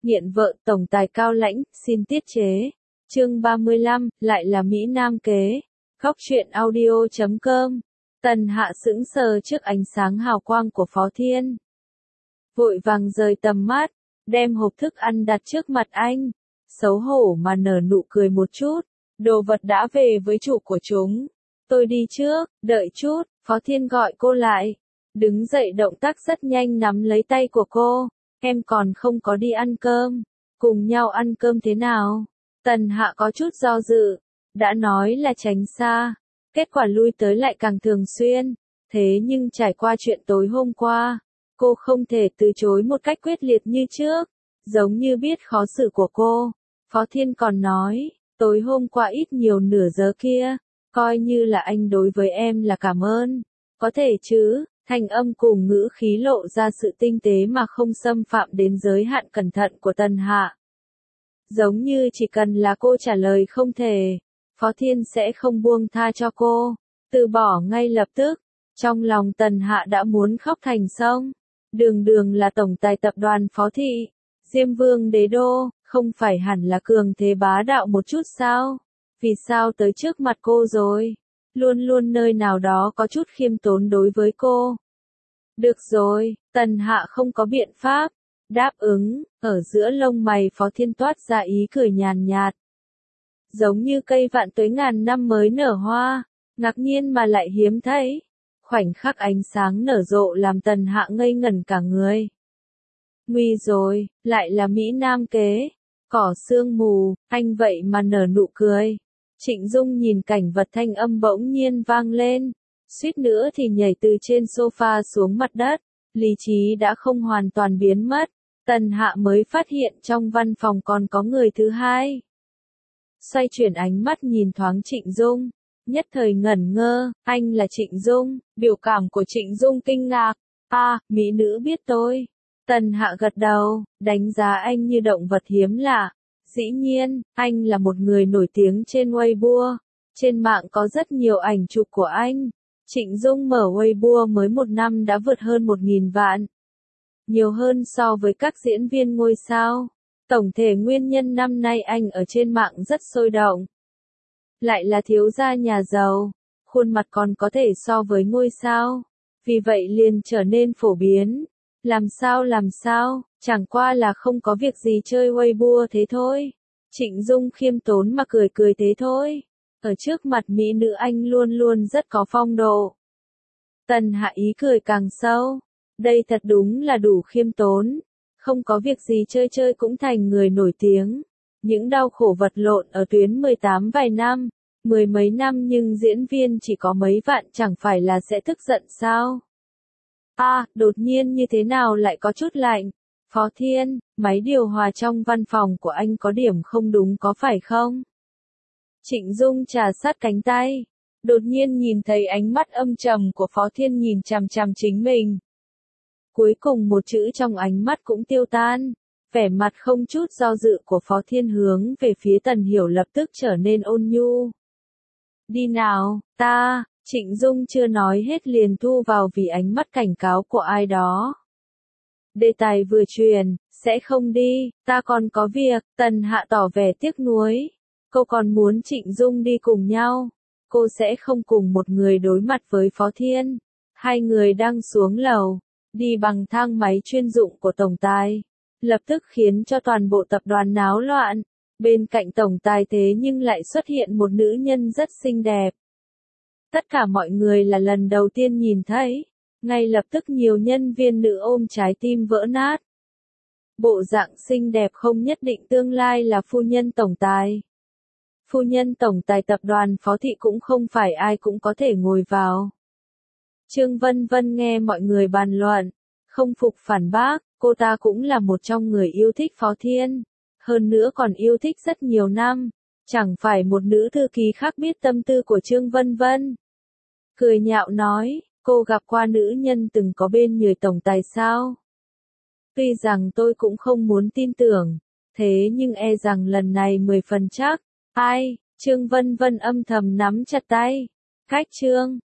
Nghiện vợ tổng tài cao lãnh, xin tiết chế. Chương 35, lại là Mỹ Nam kế. Góc truyện audio.com. Tần Hạ sững sờ trước ánh sáng hào quang của Phó Thiên. Vội vàng rời tầm mắt, đem hộp thức ăn đặt trước mặt anh. Xấu hổ mà nở nụ cười một chút. Đồ vật đã về với chủ của chúng. Tôi đi trước, đợi chút, Phó Thiên gọi cô lại. Đứng dậy động tác rất nhanh nắm lấy tay của cô. Em còn không có đi ăn cơm. Cùng nhau ăn cơm thế nào? Tần Hạ có chút do dự. Đã nói là tránh xa. Kết quả lui tới lại càng thường xuyên. Thế nhưng trải qua chuyện tối hôm qua, cô không thể từ chối một cách quyết liệt như trước. Giống như biết khó xử của cô. Phó Thiên còn nói, tối hôm qua ít nhiều nửa giờ kia, coi như là anh đối với em là cảm ơn. Có thể chứ, thanh âm cùng ngữ khí lộ ra sự tinh tế mà không xâm phạm đến giới hạn cẩn thận của Tần Hạ. Giống như chỉ cần là cô trả lời không thể, Phó Thiên sẽ không buông tha cho cô, từ bỏ ngay lập tức. Trong lòng Tần Hạ đã muốn khóc thành sông. Đường đường là tổng tài tập đoàn Phó Thị, Diêm Vương đế đô, không phải hẳn là cường thế bá đạo một chút sao? Vì sao tới trước mặt cô rồi? Luôn luôn nơi nào đó có chút khiêm tốn đối với cô. Được rồi, Tần Hạ không có biện pháp. Đáp ứng, ở giữa lông mày Phó Thiên toát ra ý cười nhàn nhạt. Giống như cây vạn tuế ngàn năm mới nở hoa, ngạc nhiên mà lại hiếm thấy. Khoảnh khắc ánh sáng nở rộ làm Tần Hạ ngây ngẩn cả người. Nguy rồi, lại là Mỹ Nam kế. Cỏ sương mù, anh vậy mà nở nụ cười. Trịnh Dung nhìn cảnh vật thanh âm bỗng nhiên vang lên. Suýt nữa thì nhảy từ trên sofa xuống mặt đất. Lý trí đã không hoàn toàn biến mất. Tần Hạ mới phát hiện trong văn phòng còn có người thứ hai. Xoay chuyển ánh mắt nhìn thoáng Trịnh Dung. Nhất thời ngẩn ngơ, anh là Trịnh Dung. Biểu cảm của Trịnh Dung kinh ngạc. Mỹ nữ biết tôi. Tần Hạ gật đầu, đánh giá anh như động vật hiếm lạ. Dĩ nhiên, anh là một người nổi tiếng trên Weibo. Trên mạng có rất nhiều ảnh chụp của anh. Trịnh Dung mở Weibo mới một năm đã vượt hơn 1.000 vạn. Nhiều hơn so với các diễn viên ngôi sao. Tổng thể nguyên nhân năm nay anh ở trên mạng rất sôi động. Lại là thiếu gia nhà giàu, khuôn mặt còn có thể so với ngôi sao. Vì vậy liền trở nên phổ biến. Làm sao, chẳng qua là không có việc gì chơi Weibo thế thôi. Trịnh Dung khiêm tốn mà cười cười thế thôi. Ở trước mặt mỹ nữ anh luôn luôn rất có phong độ. Tần Hạ ý cười càng sâu. Đây thật đúng là đủ khiêm tốn. Không có việc gì chơi cũng thành người nổi tiếng. Những đau khổ vật lộn ở tuyến 18 vài năm, mười mấy năm nhưng diễn viên chỉ có mấy vạn chẳng phải là sẽ tức giận sao? Đột nhiên như thế nào lại có chút lạnh. Phó Thiên, máy điều hòa trong văn phòng của anh có điểm không đúng có phải không? Trịnh Dung trà sát cánh tay. Đột nhiên nhìn thấy ánh mắt âm trầm của Phó Thiên nhìn chằm chằm chính mình. Cuối cùng một chữ trong ánh mắt cũng tiêu tan. Vẻ mặt không chút do dự của Phó Thiên hướng về phía Tần Hiểu lập tức trở nên ôn nhu. Đi nào, Trịnh Dung chưa nói hết liền thu vào vì ánh mắt cảnh cáo của ai đó. Đề tài vừa truyền, sẽ không đi, ta còn có việc. Tần Hạ tỏ vẻ tiếc nuối. Cô còn muốn Trịnh Dung đi cùng nhau. Cô sẽ không cùng một người đối mặt với Phó Thiên. Hai người đang xuống lầu, đi bằng thang máy chuyên dụng của tổng tài. Lập tức khiến cho toàn bộ tập đoàn náo loạn. Bên cạnh tổng tài thế nhưng lại xuất hiện một nữ nhân rất xinh đẹp. Tất cả mọi người là lần đầu tiên nhìn thấy. Ngay lập tức nhiều nhân viên nữ ôm trái tim vỡ nát. Bộ dạng xinh đẹp không nhất định tương lai là phu nhân tổng tài. Phu nhân tổng tài tập đoàn Phó Thị cũng không phải ai cũng có thể ngồi vào. Trương Vân Vân nghe mọi người bàn luận, không phục phản bác, cô ta cũng là một trong người yêu thích Phó Thiên. Hơn nữa còn yêu thích rất nhiều năm. Chẳng phải một nữ thư ký khác biết tâm tư của Trương Vân Vân. Cười nhạo nói, cô gặp qua nữ nhân từng có bên người tổng tài sao? Tuy rằng tôi cũng không muốn tin tưởng, thế nhưng e rằng lần này 10 phần chắc. Ai? Trương Vân Vân âm thầm nắm chặt tay. Cách Trương,